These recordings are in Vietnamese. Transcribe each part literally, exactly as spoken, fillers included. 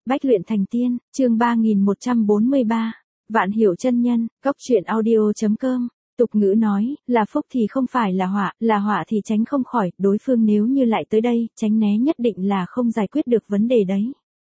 Bách luyện thành tiên, chương ba nghìn một trăm bốn mươi ba. Vạn hiểu chân nhân, góc truyện audio chấm com. Tục ngữ nói, là phúc thì không phải là họa, là họa thì tránh không khỏi, đối phương nếu như lại tới đây, tránh né nhất định là không giải quyết được vấn đề đấy.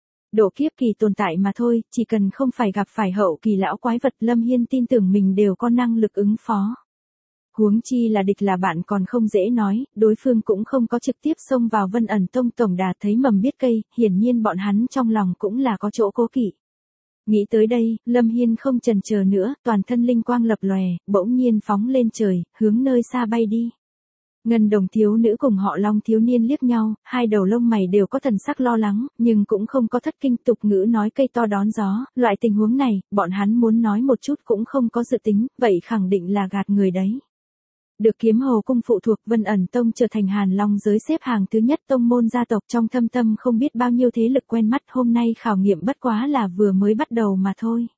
Độ kiếp kỳ tồn tại mà thôi, chỉ cần không phải gặp phải hậu kỳ lão quái vật, Lâm Hiên tin tưởng mình đều có năng lực ứng phó. Huống chi là địch là bạn còn không dễ nói, đối phương cũng không có trực tiếp xông vào Vân Ẩn Tông tổng đà thấy mầm biết cây, hiển nhiên bọn hắn trong lòng cũng là có chỗ cố kỵ. Nghĩ tới đây, Lâm Hiên không chần chờ nữa, toàn thân linh quang lập lòe, bỗng nhiên phóng lên trời, hướng nơi xa bay đi. Ngân Đồng thiếu nữ cùng họ Long thiếu niên liếc nhau, hai đầu lông mày đều có thần sắc lo lắng, nhưng cũng không có thất kinh. Tục ngữ nói cây to đón gió, loại tình huống này, bọn hắn muốn nói một chút cũng không có dự tính, vậy khẳng định là gạt người đấy. Được Kiếm Hầu cung phụ thuộc, Vân Ẩn Tông trở thành Hàn Long giới xếp hàng thứ nhất tông môn gia tộc, trong thâm tâm không biết bao nhiêu thế lực quen mắt, hôm nay khảo nghiệm bất quá là vừa mới bắt đầu mà thôi.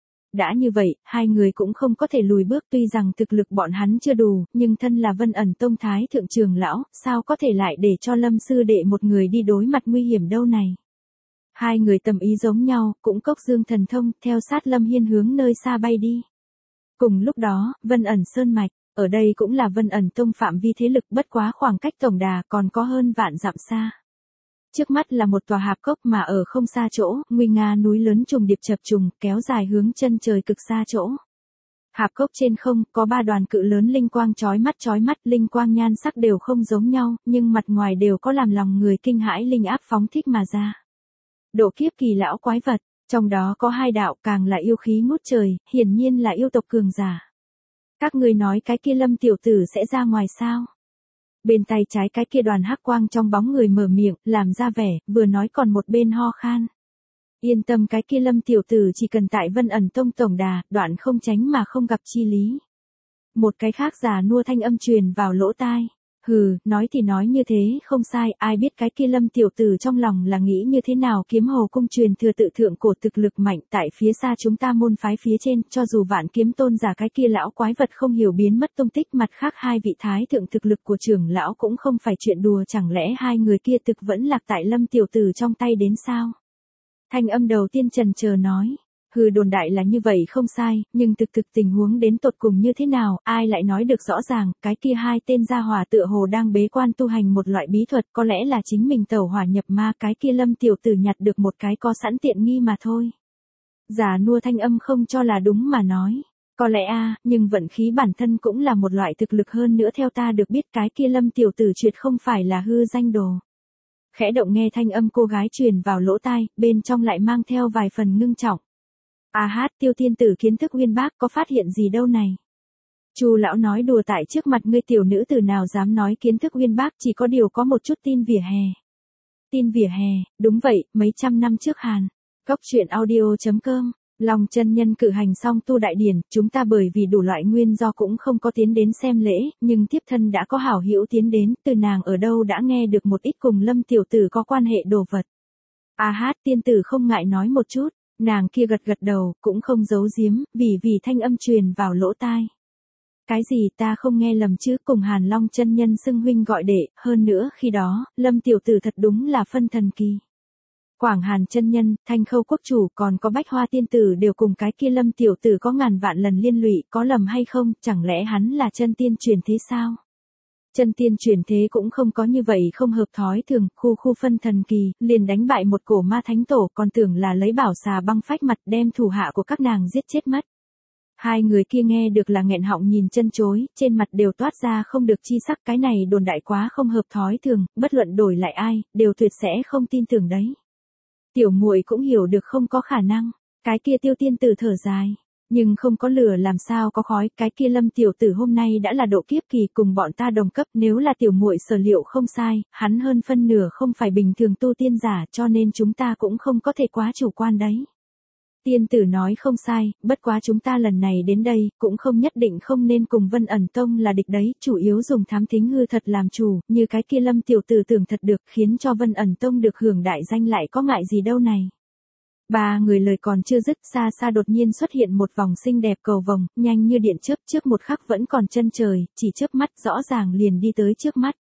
Đã như vậy, hai người cũng không có thể lùi bước, tuy rằng thực lực bọn hắn chưa đủ, nhưng thân là Vân Ẩn Tông thái thượng trưởng lão, sao có thể lại để cho Lâm sư đệ một người đi đối mặt nguy hiểm đâu này. Hai người tầm ý giống nhau, cũng cốc dương thần thông, theo sát Lâm Hiên hướng nơi xa bay đi. Cùng lúc đó, Vân Ẩn Sơn Mạch, ở đây cũng là Vân Ẩn Tông phạm vi thế lực, bất quá khoảng cách tổng đà còn có hơn vạn dặm xa. Trước mắt là một tòa hạp cốc mà ở không xa chỗ, nguy nga núi lớn trùng điệp chập trùng, kéo dài hướng chân trời cực xa chỗ. Hạp cốc trên không, có ba đoàn cự lớn linh quang chói mắt chói mắt, linh quang nhan sắc đều không giống nhau, nhưng mặt ngoài đều có làm lòng người kinh hãi linh áp phóng thích mà ra. Độ kiếp kỳ lão quái vật, trong đó có hai đạo càng là yêu khí ngút trời, hiển nhiên là yêu tộc cường giả. Các ngươi nói cái kia Lâm tiểu tử sẽ ra ngoài sao? Bên tay trái cái kia đoàn hắc quang trong bóng người mở miệng, làm ra vẻ, vừa nói còn một bên ho khan. Yên tâm, cái kia Lâm tiểu tử chỉ cần tại Vân Ẩn Tông tổng đà, đoạn không tránh mà không gặp chi lý. Một cái khác già nua thanh âm truyền vào lỗ tai. Hừ, nói thì nói như thế, không sai, ai biết cái kia Lâm tiểu tử trong lòng là nghĩ như thế nào. Kiếm Hầu cung truyền thừa tự thượng cổ thực lực mạnh, tại phía xa chúng ta môn phái phía trên, cho dù Vạn Kiếm tôn giả cái kia lão quái vật không hiểu biến mất tung tích, mặt khác hai vị thái thượng thực lực của trưởng lão cũng không phải chuyện đùa, chẳng lẽ hai người kia thực vẫn lạc tại Lâm tiểu tử trong tay đến sao? Thanh âm đầu tiên trần chờ nói. Hừ, đồn đại là như vậy không sai, nhưng thực thực tình huống đến tột cùng như thế nào, ai lại nói được rõ ràng. Cái kia hai tên gia hỏa tựa hồ đang bế quan tu hành một loại bí thuật, có lẽ là chính mình tẩu hỏa nhập ma, cái kia Lâm tiểu tử nhặt được một cái có sẵn tiện nghi mà thôi. Già nua thanh âm không cho là đúng mà nói. Có lẽ a, nhưng vận khí bản thân cũng là một loại thực lực, hơn nữa theo ta được biết cái kia Lâm tiểu tử tuyệt không phải là hư danh đồ. Khẽ động nghe thanh âm cô gái truyền vào lỗ tai, bên trong lại mang theo vài phần ngưng trọng. A hát, Tiêu tiên tử kiến thức uyên bác, có phát hiện gì đâu này? Chu lão nói đùa, tại trước mặt ngươi tiểu nữ tử nào dám nói kiến thức uyên bác, chỉ có điều có một chút tin vỉa hè. Tin vỉa hè, đúng vậy, mấy trăm năm trước Hàn. Góc truyện audio chấm com. Long chân nhân cử hành xong tu đại điển, chúng ta bởi vì đủ loại nguyên do cũng không có tiến đến xem lễ, nhưng tiếp thân đã có hảo hữu tiến đến, từ nàng ở đâu đã nghe được một ít cùng Lâm tiểu tử có quan hệ đồ vật. A hát, tiên tử không ngại nói một chút. Nàng kia gật gật đầu, cũng không giấu giếm, vì vì thanh âm truyền vào lỗ tai. Cái gì, ta không nghe lầm chứ? Cùng Hàn Long chân nhân xưng huynh gọi đệ, hơn nữa khi đó, Lâm tiểu tử thật đúng là phân thần kỳ. Quảng Hàn chân nhân, Thanh Khâu quốc chủ, còn có Bách Hoa tiên tử đều cùng cái kia Lâm tiểu tử có ngàn vạn lần liên lụy, có lầm hay không, chẳng lẽ hắn là chân tiên truyền thế sao? Chân tiên truyền thế cũng không có như vậy không hợp thói thường, khu khu phân thần kỳ, liền đánh bại một cổ ma thánh tổ, còn tưởng là lấy bảo xà băng phách mặt đem thủ hạ của các nàng giết chết mất. Hai người kia nghe được là nghẹn họng nhìn chân chối, trên mặt đều toát ra không được chi sắc, cái này đồn đại quá không hợp thói thường, bất luận đổi lại ai, đều tuyệt sẽ không tin tưởng đấy. Tiểu muội cũng hiểu được không có khả năng, cái kia Tiêu tiên tử thở dài. Nhưng không có lửa làm sao có khói, cái kia Lâm tiểu tử hôm nay đã là độ kiếp kỳ, cùng bọn ta đồng cấp, nếu là tiểu muội sở liệu không sai, hắn hơn phân nửa không phải bình thường tu tiên giả, cho nên chúng ta cũng không có thể quá chủ quan đấy. Tiên tử nói không sai, bất quá chúng ta lần này đến đây, cũng không nhất định không nên cùng Vân Ẩn Tông là địch đấy, chủ yếu dùng thám thính hư thật làm chủ, như cái kia Lâm tiểu tử tưởng thật được, khiến cho Vân Ẩn Tông được hưởng đại danh lại có ngại gì đâu này. Ba người lời còn chưa dứt, xa xa đột nhiên xuất hiện một vòng xinh đẹp cầu vồng, nhanh như điện chớp, trước một khắc vẫn còn chân trời, chỉ chớp mắt rõ ràng liền đi tới trước mắt.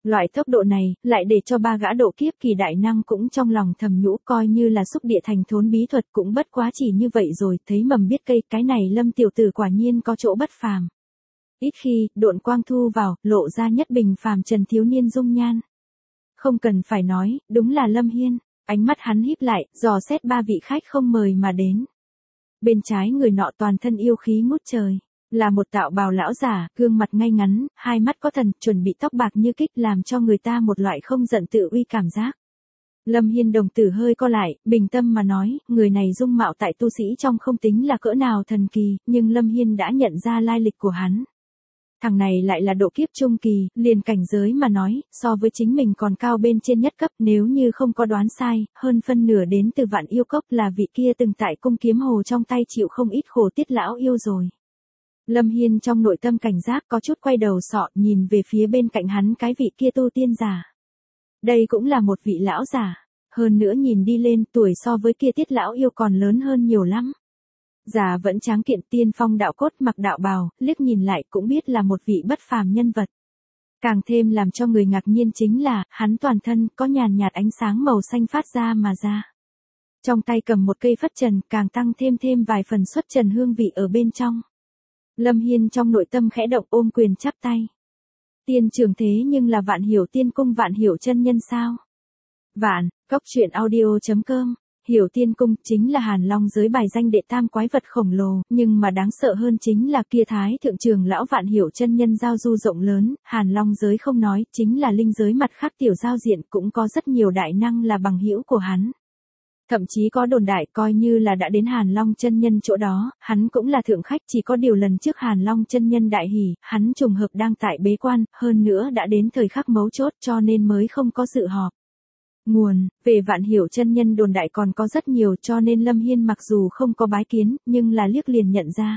Loại tốc độ này, lại để cho ba gã độ kiếp kỳ đại năng cũng trong lòng thầm nhũ, coi như là xúc địa thành thốn bí thuật cũng bất quá chỉ như vậy rồi, thấy mầm biết cây, cái này Lâm tiểu tử quả nhiên có chỗ bất phàm. Ít khi, độn quang thu vào, lộ ra nhất bình phàm trần thiếu niên dung nhan. Không cần phải nói, đúng là Lâm Hiên, ánh mắt hắn híp lại, dò xét ba vị khách không mời mà đến. Bên trái người nọ toàn thân yêu khí ngút trời. Là một tạo bào lão giả, gương mặt ngay ngắn, hai mắt có thần, chuẩn bị tóc bạc như kích làm cho người ta một loại không giận tự uy cảm giác. Lâm Hiên đồng tử hơi co lại, bình tâm mà nói, người này dung mạo tại tu sĩ trong không tính là cỡ nào thần kỳ, nhưng Lâm Hiên đã nhận ra lai lịch của hắn. Thằng này lại là độ kiếp trung kỳ, liền cảnh giới mà nói, so với chính mình còn cao bên trên nhất cấp, nếu như không có đoán sai, hơn phân nửa đến từ Vạn Yêu Cốc là vị kia từng tại cung kiếm hồ trong tay chịu không ít khổ tiết lão yêu rồi. Lâm Hiên trong nội tâm cảnh giác có chút quay đầu sọ nhìn về phía bên cạnh hắn cái vị kia tu tiên giả. Đây cũng là một vị lão giả, hơn nữa nhìn đi lên tuổi so với kia tiết lão yêu còn lớn hơn nhiều lắm. Già vẫn tráng kiện tiên phong đạo cốt mặc đạo bào, liếc nhìn lại cũng biết là một vị bất phàm nhân vật. Càng thêm làm cho người ngạc nhiên chính là, hắn toàn thân có nhàn nhạt ánh sáng màu xanh phát ra mà ra. Trong tay cầm một cây phất trần càng tăng thêm thêm vài phần xuất trần hương vị ở bên trong. Lâm Hiên trong nội tâm khẽ động ôm quyền chắp tay. Tiên trưởng thế nhưng là Vạn Hiểu Tiên Cung Vạn Hiểu chân nhân sao? Vạn, cốc truyện audio chấm com. Hiểu Tiên Cung chính là Hàn Long giới bài danh đệ tam quái vật khổng lồ, nhưng mà đáng sợ hơn chính là kia thái thượng trưởng lão Vạn Hiểu chân nhân giao du rộng lớn, Hàn Long giới không nói, chính là linh giới mặt khác tiểu giao diện cũng có rất nhiều đại năng là bằng hữu của hắn. Thậm chí có đồn đại coi như là đã đến Hàn Long chân nhân chỗ đó, hắn cũng là thượng khách, chỉ có điều lần trước Hàn Long chân nhân đại hỉ, hắn trùng hợp đang tại bế quan, hơn nữa đã đến thời khắc mấu chốt cho nên mới không có dự họp. Nguồn, về Vạn Hiểu chân nhân đồn đại còn có rất nhiều cho nên Lâm Hiên mặc dù không có bái kiến, nhưng là liếc liền nhận ra.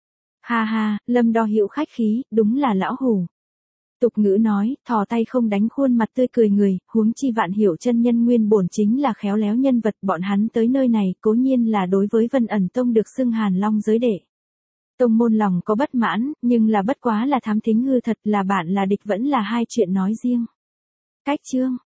Ha ha, Lâm đo hiệu khách khí, đúng là lão hủ. Tục ngữ nói, thò tay không đánh khuôn mặt tươi cười người, huống chi Vạn Hiểu chân nhân nguyên bổn chính là khéo léo nhân vật, bọn hắn tới nơi này cố nhiên là đối với Vân Ẩn Tông được xưng Hàn Long giới đệ. Tông môn lòng có bất mãn, nhưng là bất quá là thám thính hư thật, là bạn là địch vẫn là hai chuyện nói riêng. Cách chương